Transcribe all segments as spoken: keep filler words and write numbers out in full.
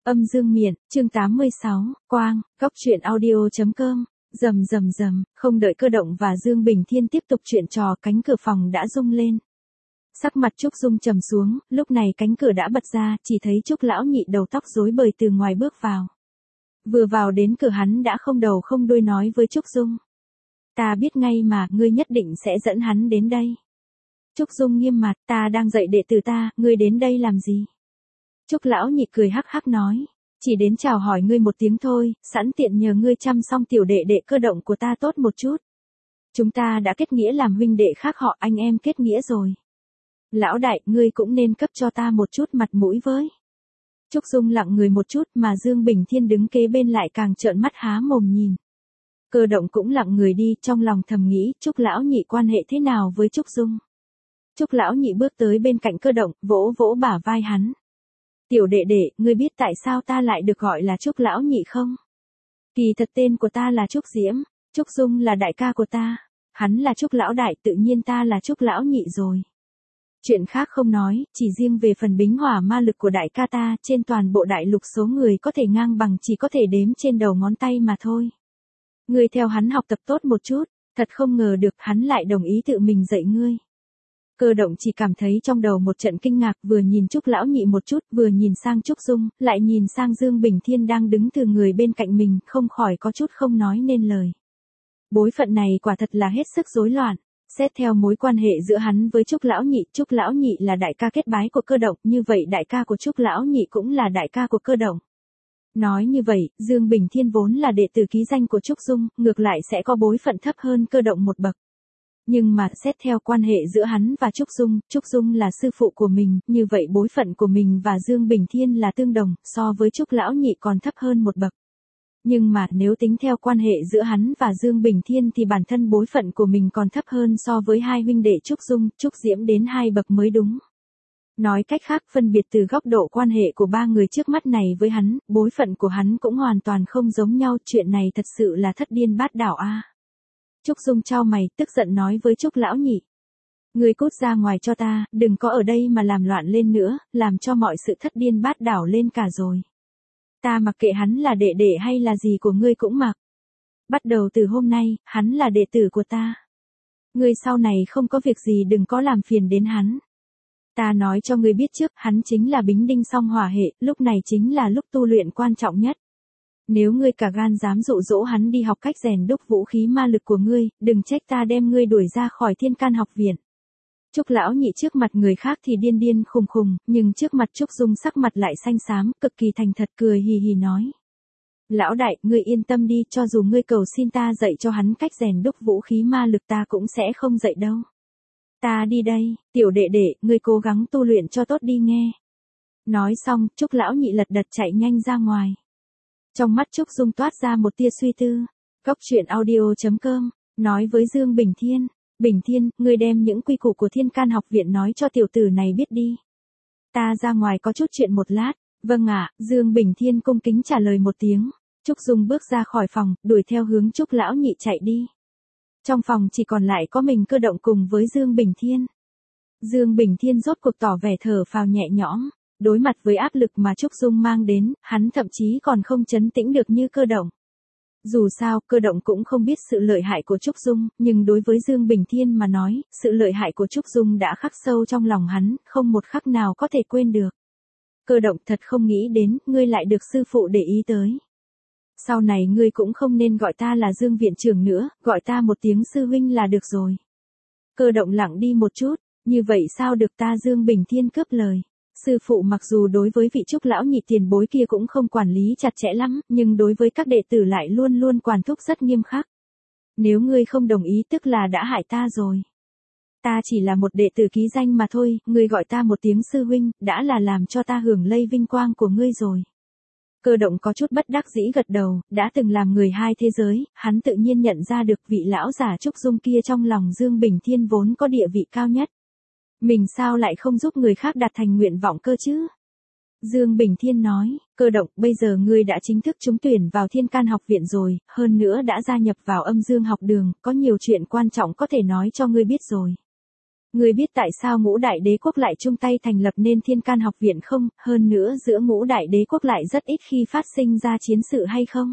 Âm dương miện, chương tám mươi sáu, Quang, góc truyện audio.com, rầm rầm rầm, không đợi Cơ Động và Dương Bình Thiên tiếp tục chuyện trò, cánh cửa phòng đã rung lên. Sắc mặt Trúc Dung trầm xuống, lúc này cánh cửa đã bật ra, chỉ thấy Trúc lão nhị đầu tóc rối bời từ ngoài bước vào. Vừa vào đến cửa hắn đã không đầu không đuôi nói với Trúc Dung. Ta biết ngay mà, ngươi nhất định sẽ dẫn hắn đến đây. Trúc Dung nghiêm mặt, ta đang dạy đệ tử ta, ngươi đến đây làm gì? Trúc lão nhị cười hắc hắc nói, chỉ đến chào hỏi ngươi một tiếng thôi, sẵn tiện nhờ ngươi chăm song tiểu đệ đệ Cơ Động của ta tốt một chút. Chúng ta đã kết nghĩa làm huynh đệ khác họ, anh em kết nghĩa rồi. Lão đại, ngươi cũng nên cấp cho ta một chút mặt mũi với. Trúc Dung lặng người một chút mà Dương Bình Thiên đứng kế bên lại càng trợn mắt há mồm nhìn. Cơ Động cũng lặng người đi, trong lòng thầm nghĩ, Trúc lão nhị quan hệ thế nào với Trúc Dung. Trúc lão nhị bước tới bên cạnh Cơ Động, vỗ vỗ bả vai hắn. Tiểu đệ đệ, ngươi biết tại sao ta lại được gọi là Trúc lão nhị không? Kỳ thật tên của ta là Trúc Diễm, Trúc Dung là đại ca của ta, hắn là Trúc lão đại, tự nhiên ta là Trúc lão nhị rồi. Chuyện khác không nói, chỉ riêng về phần bính hỏa ma lực của đại ca ta, trên toàn bộ đại lục số người có thể ngang bằng chỉ có thể đếm trên đầu ngón tay mà thôi. Ngươi theo hắn học tập tốt một chút, thật không ngờ được hắn lại đồng ý tự mình dạy ngươi. Cơ Động chỉ cảm thấy trong đầu một trận kinh ngạc, vừa nhìn Trúc lão nhị một chút, vừa nhìn sang Trúc Dung, lại nhìn sang Dương Bình Thiên đang đứng từ người bên cạnh mình, không khỏi có chút không nói nên lời. Bối phận này quả thật là hết sức rối loạn. Xét theo mối quan hệ giữa hắn với Trúc lão nhị, Trúc lão nhị là đại ca kết bái của Cơ Động, như vậy đại ca của Trúc lão nhị cũng là đại ca của Cơ Động. Nói như vậy, Dương Bình Thiên vốn là đệ tử ký danh của Trúc Dung, ngược lại sẽ có bối phận thấp hơn Cơ Động một bậc. Nhưng mà xét theo quan hệ giữa hắn và Trúc Dung, Trúc Dung là sư phụ của mình, như vậy bối phận của mình và Dương Bình Thiên là tương đồng, so với Trúc lão nhị còn thấp hơn một bậc. Nhưng mà nếu tính theo quan hệ giữa hắn và Dương Bình Thiên thì bản thân bối phận của mình còn thấp hơn so với hai huynh đệ Trúc Dung, Trúc Diễm đến hai bậc mới đúng. Nói cách khác, phân biệt từ góc độ quan hệ của ba người trước mắt này với hắn, bối phận của hắn cũng hoàn toàn không giống nhau, chuyện này thật sự là thất điên bát đảo a. À. Trúc Dung chau mày, tức giận nói với Trúc lão nhị. Ngươi cút ra ngoài cho ta, đừng có ở đây mà làm loạn lên nữa, làm cho mọi sự thất điên bát đảo lên cả rồi. Ta mặc kệ hắn là đệ đệ hay là gì của ngươi cũng mặc. Bắt đầu từ hôm nay, hắn là đệ tử của ta. Ngươi sau này không có việc gì đừng có làm phiền đến hắn. Ta nói cho ngươi biết trước, hắn chính là bính đinh song hỏa hệ, lúc này chính là lúc tu luyện quan trọng nhất. Nếu ngươi cả gan dám dụ dỗ hắn đi học cách rèn đúc vũ khí ma lực của ngươi, đừng trách ta đem ngươi đuổi ra khỏi Thiên Can học viện. Trúc lão nhị trước mặt người khác thì điên điên khùng khùng, nhưng trước mặt Trúc Dung sắc mặt lại xanh xám, cực kỳ thành thật cười hì hì nói. Lão đại, ngươi yên tâm đi, cho dù ngươi cầu xin ta dạy cho hắn cách rèn đúc vũ khí ma lực ta cũng sẽ không dạy đâu. Ta đi đây, tiểu đệ đệ, ngươi cố gắng tu luyện cho tốt đi nghe. Nói xong, Trúc lão nhị lật đật chạy nhanh ra ngoài. Trong mắt Trúc Dung toát ra một tia suy tư. Góc truyện audio.com, nói với Dương Bình Thiên. Bình Thiên, ngươi đem những quy củ của Thiên Can học viện nói cho tiểu tử này biết đi. Ta ra ngoài có chút chuyện một lát. Vâng ạ, Dương Bình Thiên cung kính trả lời một tiếng. Trúc Dung bước ra khỏi phòng, đuổi theo hướng Trúc lão nhị chạy đi. Trong phòng chỉ còn lại có mình Cơ Động cùng với Dương Bình Thiên. Dương Bình Thiên rốt cuộc tỏ vẻ thở phào nhẹ nhõm. Đối mặt với áp lực mà Trúc Dung mang đến, hắn thậm chí còn không trấn tĩnh được như Cơ Động. Dù sao, Cơ Động cũng không biết sự lợi hại của Trúc Dung, nhưng đối với Dương Bình Thiên mà nói, sự lợi hại của Trúc Dung đã khắc sâu trong lòng hắn, không một khắc nào có thể quên được. Cơ Động thật không nghĩ đến, ngươi lại được sư phụ để ý tới. Sau này ngươi cũng không nên gọi ta là Dương viện trưởng nữa, gọi ta một tiếng sư huynh là được rồi. Cơ Động lặng đi một chút, như vậy sao được ta? Dương Bình Thiên cướp lời. Sư phụ mặc dù đối với vị Trúc lão nhị tiền bối kia cũng không quản lý chặt chẽ lắm, nhưng đối với các đệ tử lại luôn luôn quản thúc rất nghiêm khắc. Nếu ngươi không đồng ý tức là đã hại ta rồi. Ta chỉ là một đệ tử ký danh mà thôi, ngươi gọi ta một tiếng sư huynh, đã là làm cho ta hưởng lây vinh quang của ngươi rồi. Cơ Động có chút bất đắc dĩ gật đầu, đã từng làm người hai thế giới, hắn tự nhiên nhận ra được vị lão giả Trúc Dung kia trong lòng Dương Bình Thiên vốn có địa vị cao nhất. Mình sao lại không giúp người khác đạt thành nguyện vọng cơ chứ? Dương Bình Thiên nói, Cơ Động, bây giờ ngươi đã chính thức trúng tuyển vào Thiên Can học viện rồi, hơn nữa đã gia nhập vào Âm Dương học đường, có nhiều chuyện quan trọng có thể nói cho ngươi biết rồi. Ngươi biết tại sao ngũ đại đế quốc lại chung tay thành lập nên Thiên Can học viện không, hơn nữa giữa ngũ đại đế quốc lại rất ít khi phát sinh ra chiến sự hay không?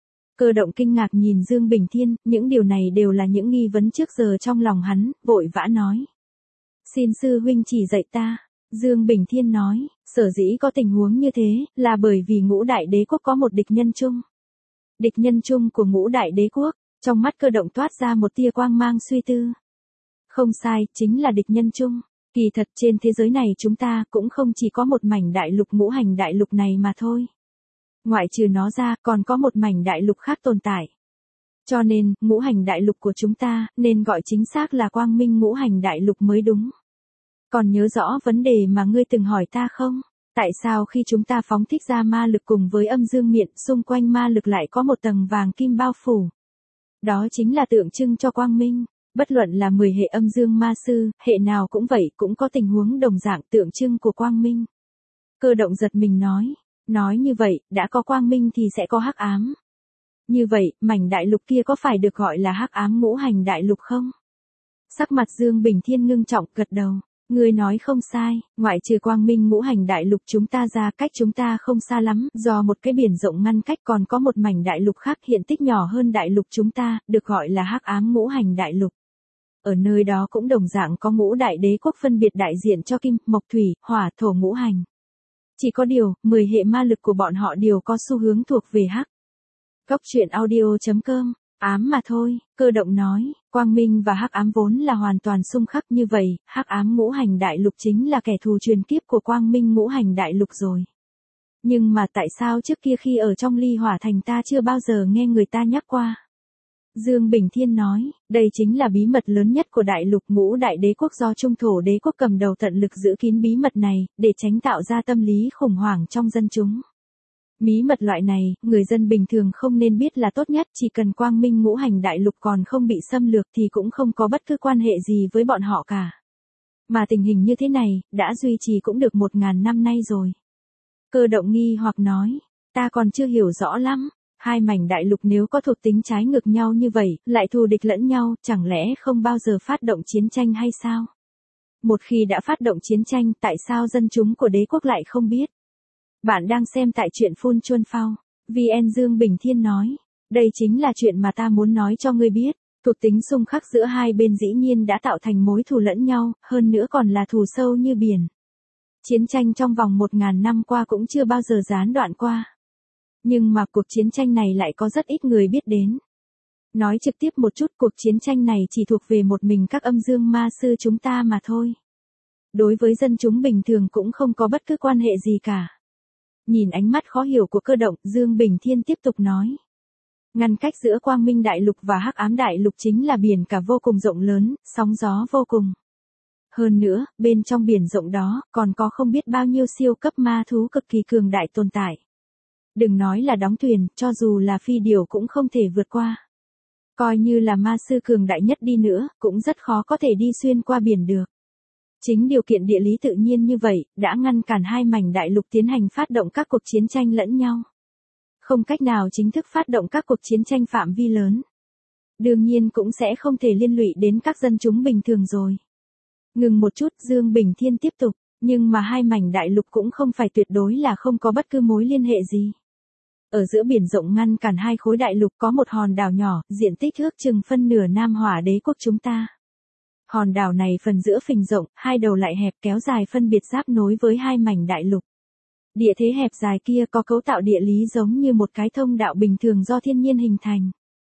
Cơ động kinh ngạc nhìn Dương Bình Thiên, những điều này đều là những nghi vấn trước giờ trong lòng hắn, vội vã nói. Xin sư huynh chỉ dạy ta. Dương Bình Thiên nói, sở dĩ có tình huống như thế, là bởi vì ngũ đại đế quốc có một địch nhân chung. Địch nhân chung của ngũ đại đế quốc, trong mắt Cơ động toát ra một tia quang mang suy tư. Không sai, chính là địch nhân chung. Kỳ thật trên thế giới này chúng ta cũng không chỉ có một mảnh đại lục ngũ hành đại lục này mà thôi. Ngoại trừ nó ra còn có một mảnh đại lục khác tồn tại. Cho nên, ngũ hành đại lục của chúng ta, nên gọi chính xác là quang minh ngũ hành đại lục mới đúng. Còn nhớ rõ vấn đề mà ngươi từng hỏi ta không? Tại sao khi chúng ta phóng thích ra ma lực cùng với âm dương miện, xung quanh ma lực lại có một tầng vàng kim bao phủ? Đó chính là tượng trưng cho quang minh. Bất luận là mười hệ âm dương ma sư, hệ nào cũng vậy, cũng có tình huống đồng dạng tượng trưng của quang minh. Cơ động giật mình nói. Nói như vậy, đã có quang minh thì sẽ có hắc ám. Như vậy, mảnh đại lục kia có phải được gọi là hắc ám ngũ hành đại lục không? Sắc mặt Dương Bình Thiên ngưng trọng, gật đầu. Ngươi nói không sai, ngoại trừ quang minh ngũ hành đại lục chúng ta ra, cách chúng ta không xa lắm, do một cái biển rộng ngăn cách còn có một mảnh đại lục khác hiện tích nhỏ hơn đại lục chúng ta, được gọi là hắc ám ngũ hành đại lục. Ở nơi đó cũng đồng dạng có ngũ đại đế quốc phân biệt đại diện cho kim, mộc thủy, hỏa, thổ ngũ hành. Chỉ có điều, mười hệ ma lực của bọn họ đều có xu hướng thuộc về hắc. Góc truyện audio chấm com, ám mà thôi, Cơ động nói, quang minh và hắc ám vốn là hoàn toàn xung khắc như vậy, hắc ám ngũ hành đại lục chính là kẻ thù truyền kiếp của quang minh ngũ hành đại lục rồi. Nhưng mà tại sao trước kia khi ở trong Ly Hỏa Thành ta chưa bao giờ nghe người ta nhắc qua? Dương Bình Thiên nói, đây chính là bí mật lớn nhất của đại lục ngũ đại đế quốc do Trung Thổ đế quốc cầm đầu tận lực giữ kín bí mật này, để tránh tạo ra tâm lý khủng hoảng trong dân chúng. Bí mật loại này, người dân bình thường không nên biết là tốt nhất, chỉ cần quang minh ngũ hành đại lục còn không bị xâm lược thì cũng không có bất cứ quan hệ gì với bọn họ cả. Mà tình hình như thế này, đã duy trì cũng được một ngàn năm nay rồi. Cơ động nghi hoặc nói, ta còn chưa hiểu rõ lắm. Hai mảnh đại lục nếu có thuộc tính trái ngược nhau như vậy, lại thù địch lẫn nhau, chẳng lẽ không bao giờ phát động chiến tranh hay sao? Một khi đã phát động chiến tranh, tại sao dân chúng của đế quốc lại không biết? Bạn đang xem tại truyện Phun Chuân Phao. vê en Dương Bình Thiên nói, đây chính là chuyện mà ta muốn nói cho ngươi biết. Thuộc tính xung khắc giữa hai bên dĩ nhiên đã tạo thành mối thù lẫn nhau, hơn nữa còn là thù sâu như biển. Chiến tranh trong vòng một ngàn năm qua cũng chưa bao giờ gián đoạn qua. Nhưng mà cuộc chiến tranh này lại có rất ít người biết đến. Nói trực tiếp một chút, cuộc chiến tranh này chỉ thuộc về một mình các âm dương ma sư chúng ta mà thôi. Đối với dân chúng bình thường cũng không có bất cứ quan hệ gì cả. Nhìn ánh mắt khó hiểu của Cơ động, Dương Bình Thiên tiếp tục nói. Ngăn cách giữa quang minh đại lục và hắc ám đại lục chính là biển cả vô cùng rộng lớn, sóng gió vô cùng. Hơn nữa, bên trong biển rộng đó, còn có không biết bao nhiêu siêu cấp ma thú cực kỳ cường đại tồn tại. Đừng nói là đóng thuyền, cho dù là phi điểu cũng không thể vượt qua. Coi như là ma sư cường đại nhất đi nữa, cũng rất khó có thể đi xuyên qua biển được. Chính điều kiện địa lý tự nhiên như vậy, đã ngăn cản hai mảnh đại lục tiến hành phát động các cuộc chiến tranh lẫn nhau. Không cách nào chính thức phát động các cuộc chiến tranh phạm vi lớn. Đương nhiên cũng sẽ không thể liên lụy đến các dân chúng bình thường rồi. Ngừng một chút, Dương Bình Thiên tiếp tục, nhưng mà hai mảnh đại lục cũng không phải tuyệt đối là không có bất cứ mối liên hệ gì. Ở giữa biển rộng ngăn cản hai khối đại lục có một hòn đảo nhỏ, diện tích ước chừng phân nửa Nam Hỏa đế quốc chúng ta. Hòn đảo này phần giữa phình rộng, hai đầu lại hẹp kéo dài phân biệt giáp nối với hai mảnh đại lục. Địa thế hẹp dài kia có cấu tạo địa lý giống như một cái thông đạo bình thường do thiên nhiên hình thành.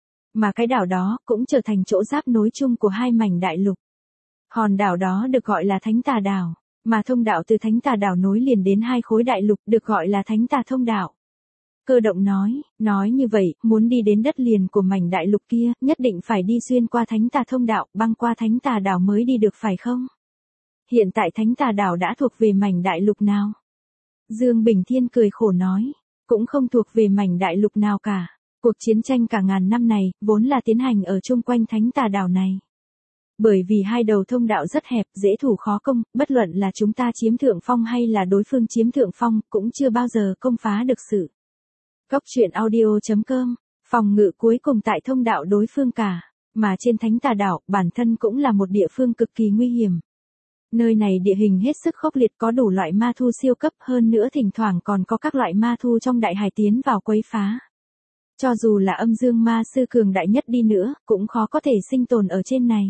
Mà cái đảo đó cũng trở thành chỗ giáp nối chung của hai mảnh đại lục. Hòn đảo đó được gọi là Thánh Tà Đảo, mà thông đạo từ Thánh Tà Đảo nối liền đến hai khối đại lục được gọi là Thánh Tà Thông Đạo. Cơ động nói, nói như vậy, muốn đi đến đất liền của mảnh đại lục kia, nhất định phải đi xuyên qua Thánh Tà Thông Đạo, băng qua Thánh Tà Đảo mới đi được phải không? Hiện tại Thánh Tà Đảo đã thuộc về mảnh đại lục nào? Dương Bình Thiên cười khổ nói, cũng không thuộc về mảnh đại lục nào cả. Cuộc chiến tranh cả ngàn năm này, vốn là tiến hành ở chung quanh Thánh Tà Đảo này. Bởi vì hai đầu thông đạo rất hẹp, dễ thủ khó công, bất luận là chúng ta chiếm thượng phong hay là đối phương chiếm thượng phong, cũng chưa bao giờ công phá được sự. Góc truyện audio chấm com, phòng ngự cuối cùng tại thông đạo đối phương cả, mà trên Thánh Tà Đảo, bản thân cũng là một địa phương cực kỳ nguy hiểm. Nơi này địa hình hết sức khốc liệt, có đủ loại ma thu siêu cấp, hơn nữa thỉnh thoảng còn có các loại ma thu trong đại hải tiến vào quấy phá. Cho dù là âm dương ma sư cường đại nhất đi nữa, cũng khó có thể sinh tồn ở trên này.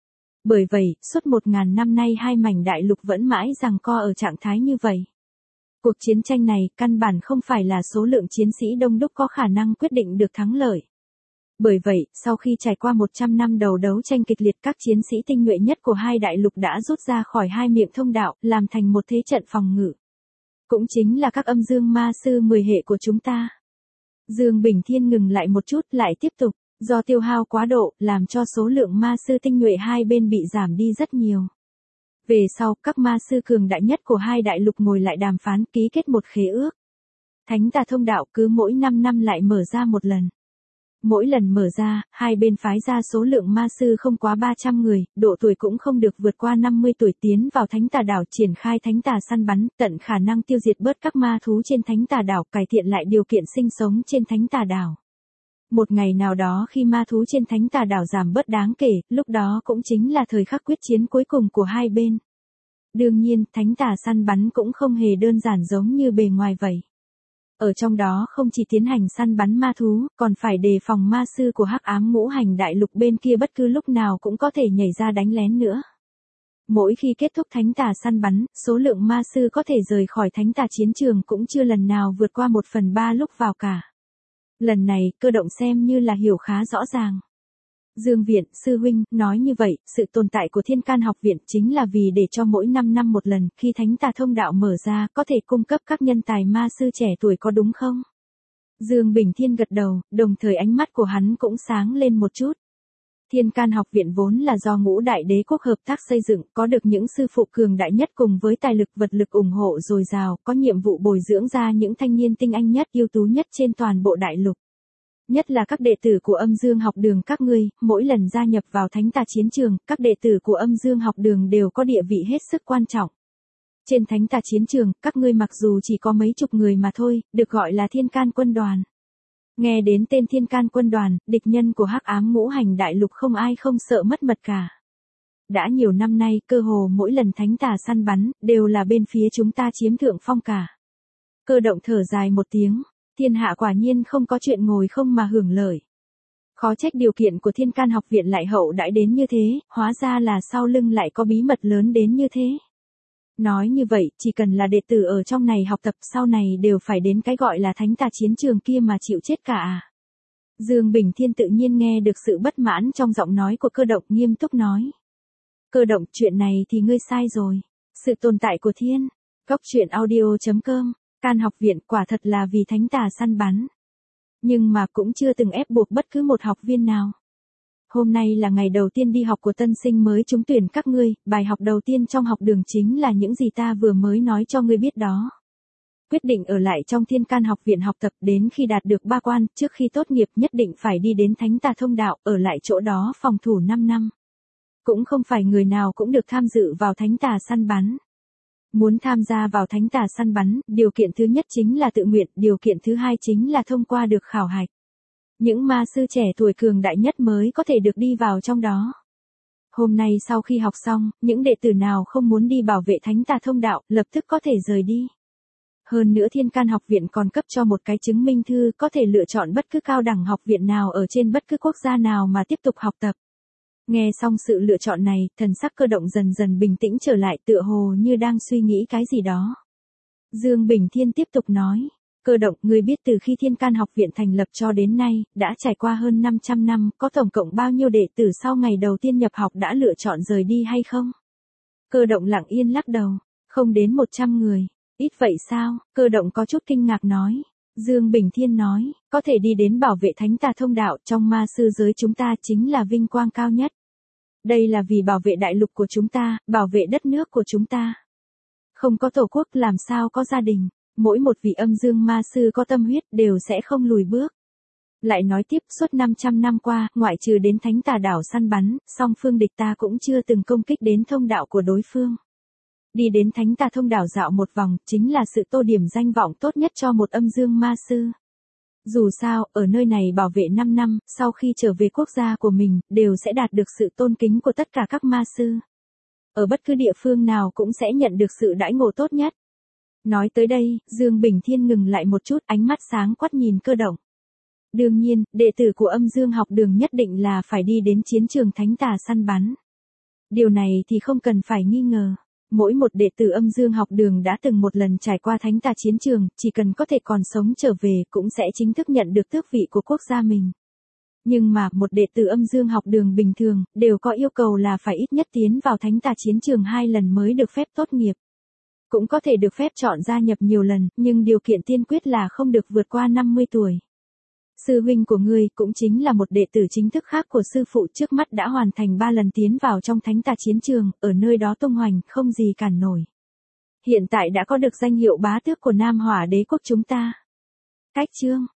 Bởi vậy, suốt một ngàn năm nay hai mảnh đại lục vẫn mãi giằng co ở trạng thái như vậy. Cuộc chiến tranh này, căn bản không phải là số lượng chiến sĩ đông đúc có khả năng quyết định được thắng lợi. Bởi vậy, sau khi trải qua một trăm năm đầu đấu tranh kịch liệt, các chiến sĩ tinh nhuệ nhất của hai đại lục đã rút ra khỏi hai miệng thông đạo, làm thành một thế trận phòng ngự. Cũng chính là các âm dương ma sư mười hệ của chúng ta. Dương Bình Thiên ngừng lại một chút, lại tiếp tục, do tiêu hao quá độ, làm cho số lượng ma sư tinh nhuệ hai bên bị giảm đi rất nhiều. Về sau, các ma sư cường đại nhất của hai đại lục ngồi lại đàm phán, ký kết một khế ước. Thánh tà thông đạo cứ mỗi năm năm lại mở ra một lần. Mỗi lần mở ra, hai bên phái ra số lượng ma sư không quá ba trăm người, độ tuổi cũng không được vượt qua năm mươi tuổi, tiến vào thánh tà đảo triển khai thánh tà săn bắn, tận khả năng tiêu diệt bớt các ma thú trên thánh tà đảo, cải thiện lại điều kiện sinh sống trên thánh tà đảo. Một ngày nào đó khi ma thú trên thánh tà đảo giảm bớt đáng kể, lúc đó cũng chính là thời khắc quyết chiến cuối cùng của hai bên. Đương nhiên, thánh tà săn bắn cũng không hề đơn giản giống như bề ngoài vậy. Ở trong đó không chỉ tiến hành săn bắn ma thú, còn phải đề phòng ma sư của hắc ám ngũ hành đại lục bên kia bất cứ lúc nào cũng có thể nhảy ra đánh lén nữa. Mỗi khi kết thúc thánh tà săn bắn, số lượng ma sư có thể rời khỏi thánh tà chiến trường cũng chưa lần nào vượt qua một phần ba lúc vào cả. Lần này, Cơ Động xem như là hiểu khá rõ ràng. Dương Viện, sư huynh, nói như vậy, sự tồn tại của Thiên Can học viện chính là vì để cho mỗi năm năm một lần, khi thánh tà thông đạo mở ra, có thể cung cấp các nhân tài ma sư trẻ tuổi, có đúng không? Dương Bình Thiên gật đầu, đồng thời ánh mắt của hắn cũng sáng lên một chút. Thiên Can học viện vốn là do ngũ đại đế quốc hợp tác xây dựng, có được những sư phụ cường đại nhất cùng với tài lực vật lực ủng hộ dồi dào, có nhiệm vụ bồi dưỡng ra những thanh niên tinh anh nhất, ưu tú nhất trên toàn bộ đại lục. Nhất là các đệ tử của âm dương học đường các ngươi, mỗi lần gia nhập vào thánh tà chiến trường, các đệ tử của âm dương học đường đều có địa vị hết sức quan trọng. Trên thánh tà chiến trường, các ngươi mặc dù chỉ có mấy chục người mà thôi, được gọi là Thiên Can quân đoàn. Nghe đến tên Thiên Can quân đoàn, địch nhân của hắc ám ngũ hành đại lục không ai không sợ mất mật cả. Đã nhiều năm nay, cơ hồ mỗi lần thánh tà săn bắn, đều là bên phía chúng ta chiếm thượng phong cả. Cơ Động thở dài một tiếng. Thiên hạ quả nhiên không có chuyện ngồi không mà hưởng lợi. Khó trách điều kiện của Thiên Can học viện lại hậu đãi đến như thế, hóa ra là sau lưng lại có bí mật lớn đến như thế. Nói như vậy, chỉ cần là đệ tử ở trong này học tập, sau này đều phải đến cái gọi là thánh tà chiến trường kia mà chịu chết cả à. Dương Bình Thiên tự nhiên nghe được sự bất mãn trong giọng nói của Cơ Động, nghiêm túc nói. Cơ Động, chuyện này thì ngươi sai rồi. Sự tồn tại của Thiên Góc Truyện Audio chấm com Can học viện quả thật là vì thánh tà săn bắn. Nhưng mà cũng chưa từng ép buộc bất cứ một học viên nào. Hôm nay là ngày đầu tiên đi học của tân sinh mới trúng tuyển các ngươi, bài học đầu tiên trong học đường chính là những gì ta vừa mới nói cho ngươi biết đó. Quyết định ở lại trong Thiên Can học viện học tập đến khi đạt được ba quan, trước khi tốt nghiệp nhất định phải đi đến thánh tà thông đạo, ở lại chỗ đó phòng thủ năm năm. Cũng không phải người nào cũng được tham dự vào thánh tà săn bắn. Muốn tham gia vào thánh tà săn bắn, điều kiện thứ nhất chính là tự nguyện, điều kiện thứ hai chính là thông qua được khảo hạch. Những ma sư trẻ tuổi cường đại nhất mới có thể được đi vào trong đó. Hôm nay sau khi học xong, những đệ tử nào không muốn đi bảo vệ thánh tà thông đạo, lập tức có thể rời đi. Hơn nữa Thiên Can học viện còn cấp cho một cái chứng minh thư, có thể lựa chọn bất cứ cao đẳng học viện nào ở trên bất cứ quốc gia nào mà tiếp tục học tập. Nghe xong sự lựa chọn này, thần sắc Cơ Động dần dần bình tĩnh trở lại, tựa hồ như đang suy nghĩ cái gì đó. Dương Bình Thiên tiếp tục nói. Cơ Động, ngươi biết từ khi Thiên Can học viện thành lập cho đến nay, đã trải qua hơn năm trăm năm, có tổng cộng bao nhiêu đệ tử sau ngày đầu tiên nhập học đã lựa chọn rời đi hay không? Cơ Động lặng yên lắc đầu. Không đến một trăm người. Ít vậy sao? Cơ Động có chút kinh ngạc nói. Dương Bình Thiên nói, có thể đi đến bảo vệ thánh tà thông đạo trong ma sư giới chúng ta chính là vinh quang cao nhất. Đây là vì bảo vệ đại lục của chúng ta, bảo vệ đất nước của chúng ta. Không có tổ quốc làm sao có gia đình, mỗi một vị âm dương ma sư có tâm huyết đều sẽ không lùi bước. Lại nói tiếp, suốt năm trăm năm qua, ngoại trừ đến thánh tà đảo săn bắn, song phương địch ta cũng chưa từng công kích đến thông đạo của đối phương. Đi đến thánh tà thông đảo dạo một vòng, chính là sự tô điểm danh vọng tốt nhất cho một âm dương ma sư. Dù sao, ở nơi này bảo vệ năm năm, sau khi trở về quốc gia của mình, đều sẽ đạt được sự tôn kính của tất cả các ma sư. ở bất cứ địa phương nào cũng sẽ nhận được sự đãi ngộ tốt nhất. Nói tới đây, Dương Bình Thiên ngừng lại một chút, ánh mắt sáng quắc nhìn Cơ Động. Đương nhiên, đệ tử của Âm Dương học đường nhất định là phải đi đến chiến trường thánh tà săn bắn. Điều này thì không cần phải nghi ngờ. Mỗi một đệ tử Âm Dương học đường đã từng một lần trải qua thánh tà chiến trường, chỉ cần có thể còn sống trở về cũng sẽ chính thức nhận được tước vị của quốc gia mình. Nhưng mà, một đệ tử Âm Dương học đường bình thường, đều có yêu cầu là phải ít nhất tiến vào thánh tà chiến trường hai lần mới được phép tốt nghiệp. Cũng có thể được phép chọn gia nhập nhiều lần, nhưng điều kiện tiên quyết là không được vượt qua năm mươi tuổi. Sư huynh của ngươi cũng chính là một đệ tử chính thức khác của sư phụ, trước mắt đã hoàn thành ba lần tiến vào trong thánh tà chiến trường, ở nơi đó tung hoành, không gì cản nổi. Hiện tại đã có được danh hiệu bá tước của Nam Hỏa Đế quốc chúng ta. Cách chương